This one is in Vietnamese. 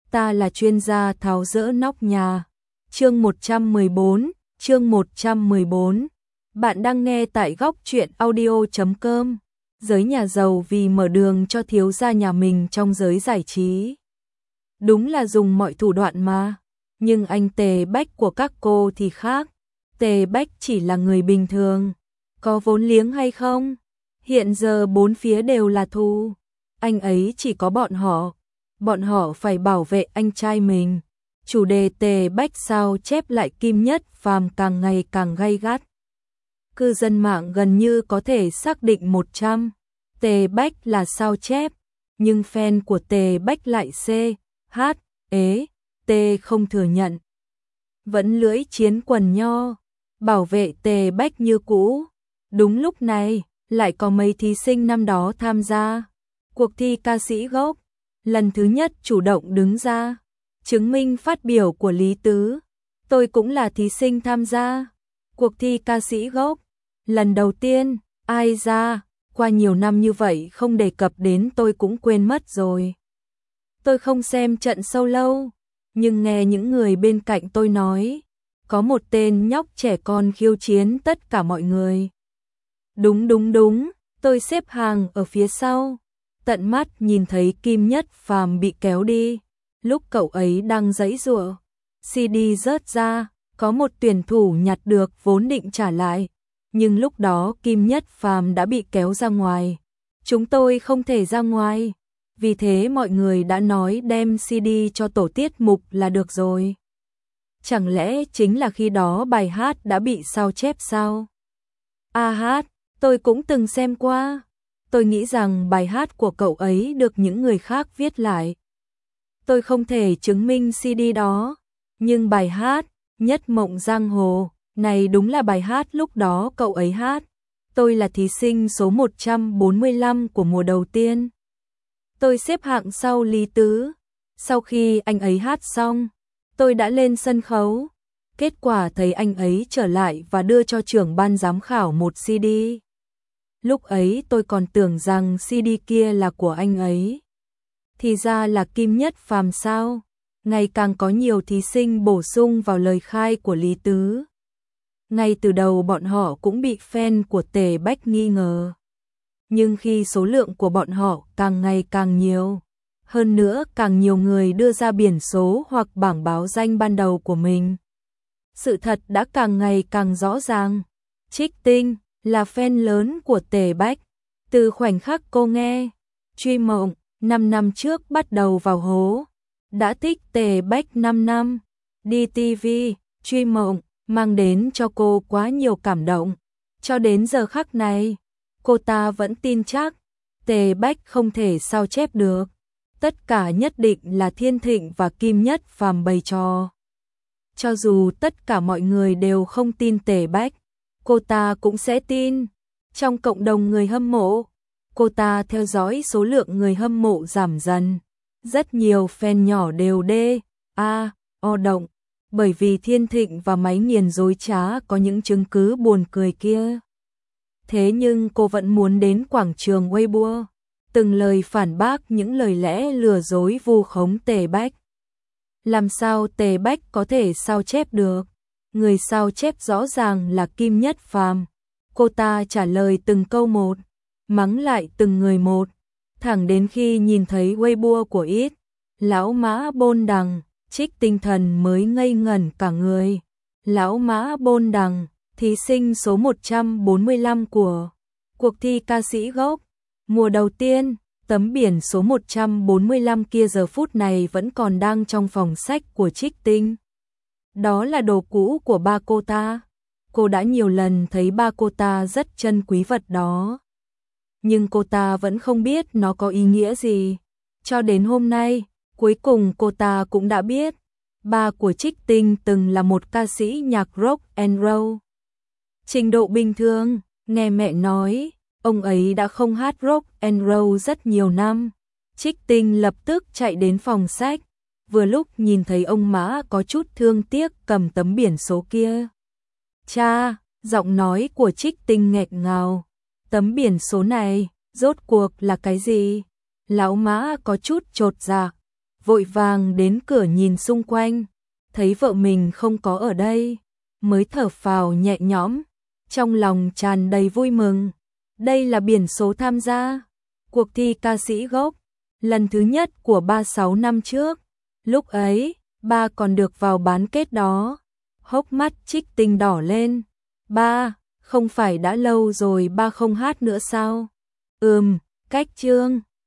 ta là chuyên gia tháo dỡ nóc nhà. Chương 114. Bạn đang nghe tại góc truyện audio.com. Giới nhà giàu vì mở đường cho thiếu gia nhà mình trong giới giải trí. Đúng là dùng mọi thủ đoạn mà. Nhưng anh Tề Bách của các cô thì khác. Tề Bách chỉ là người bình thường. Có vốn liếng hay không? Hiện giờ bốn phía đều là thù. Anh ấy chỉ có bọn họ. Bọn họ phải bảo vệ anh trai mình. Chủ đề Tề Bách sao chép lại Kim Nhất Phàm càng ngày càng gay gắt. Cư dân mạng gần như có thể xác định 100. Tề Bách là sao chép. Nhưng fan của Tề Bách lại T không thừa nhận. Vẫn lưỡi chiến quần nho. Bảo vệ Tề Bách như cũ. Đúng lúc này, lại có mấy thí sinh năm đó tham gia cuộc thi ca sĩ gốc. Lần thứ nhất chủ động đứng ra chứng minh phát biểu của Lý Tứ. Tôi cũng là thí sinh tham gia cuộc thi ca sĩ gốc. Lần đầu tiên, ai ra, qua nhiều năm như vậy không đề cập đến tôi cũng quên mất rồi. Tôi không xem trận show lâu, nhưng nghe những người bên cạnh tôi nói, có một tên nhóc trẻ con khiêu chiến tất cả mọi người. Đúng, tôi xếp hàng ở phía sau. Tận mắt nhìn thấy Kim Nhất Phàm bị kéo đi. Lúc cậu ấy đang giãy giụa, CD rớt ra, có một tuyển thủ nhặt được vốn định trả lại. Nhưng lúc đó Kim Nhất Phàm đã bị kéo ra ngoài. Chúng tôi không thể ra ngoài. Vì thế mọi người đã nói đem CD cho tổ tiết mục là được rồi. Chẳng lẽ chính là khi đó bài hát đã bị sao chép sao? Hát, tôi cũng từng xem qua. Tôi nghĩ rằng bài hát của cậu ấy được những người khác viết lại. Tôi không thể chứng minh CD đó, nhưng bài hát Nhất Mộng Giang Hồ này đúng là bài hát lúc đó cậu ấy hát. Tôi là thí sinh số 145 của mùa đầu tiên. Tôi xếp hạng sau Lý Tứ. Sau khi anh ấy hát xong, tôi đã lên sân khấu. Kết quả thấy anh ấy trở lại và đưa cho trưởng ban giám khảo một CD. Lúc ấy tôi còn tưởng rằng CD kia là của anh ấy. Thì ra là Kim Nhất Phàm sao? Ngày càng có nhiều thí sinh bổ sung vào lời khai của Lý Tứ. Ngay từ đầu bọn họ cũng bị fan của Tề Bách nghi ngờ. Nhưng khi số lượng của bọn họ càng ngày càng nhiều, hơn nữa càng nhiều người đưa ra biển số hoặc bảng báo danh ban đầu của mình, sự thật đã càng ngày càng rõ ràng. Trích Tinh là fan lớn của Tề Bách. Từ khoảnh khắc cô nghe Truy Mộng 5 năm trước bắt đầu vào hố, đã thích Tề Bách 5 năm. Đi TV, Truy Mộng mang đến cho cô quá nhiều cảm động. Cho đến giờ khắc này, cô ta vẫn tin chắc Tề Bách không thể sao chép được. Tất cả nhất định là Thiên Thịnh và Kim Nhất Phàm bày trò. Cho dù tất cả mọi người đều không tin Tề Bách, cô ta cũng sẽ tin. Trong cộng đồng người hâm mộ, cô ta theo dõi số lượng người hâm mộ giảm dần. Rất nhiều fan nhỏ đều động, bởi vì Thiên Thịnh và máy nghiền dối trá có những chứng cứ buồn cười kia. Thế nhưng cô vẫn muốn đến quảng trường Weibo, từng lời phản bác những lời lẽ lừa dối vu khống Tề Bách. Làm sao Tề Bách có thể sao chép được? Người sao chép rõ ràng là Kim Nhất Phàm. Cô ta trả lời từng câu một, mắng lại từng người một, thẳng đến khi nhìn thấy Weibo của Lão Mã Bôn Đằng, Trích Tinh Thần mới ngây ngẩn cả người. Lão Mã Bôn Đằng, thí sinh số 145 của cuộc thi ca sĩ gốc. Mùa đầu tiên, tấm biển số 145 kia giờ phút này vẫn còn đang trong phòng sách của Trích Tinh. Đó là đồ cũ của ba cô ta. Cô đã nhiều lần thấy ba cô ta rất trân quý vật đó. Nhưng cô ta vẫn không biết nó có ý nghĩa gì. Cho đến hôm nay, cuối cùng cô ta cũng đã biết. Ba của Trích Tinh từng là một ca sĩ nhạc rock and roll. Trình độ bình thường, nghe mẹ nói, ông ấy đã không hát rock and roll rất nhiều năm. Trích Tinh lập tức chạy đến phòng sách. Vừa lúc nhìn thấy ông Mã có chút thương tiếc cầm tấm biển số kia. Cha, giọng nói của Trích Tinh nghẹn ngào. Tấm biển số này, rốt cuộc là cái gì? Lão Mã có chút chột dạ. vội vàng đến cửa nhìn xung quanh, thấy vợ mình không có ở đây, mới thở phào nhẹ nhõm, trong lòng tràn đầy vui mừng. Đây là biển số tham gia cuộc thi ca sĩ gốc lần thứ nhất của 36 năm trước. Lúc ấy, ba còn được vào bán kết đó. Hốc mắt Trích Tinh đỏ lên. Ba, không phải đã lâu rồi ba không hát nữa sao? Cách chương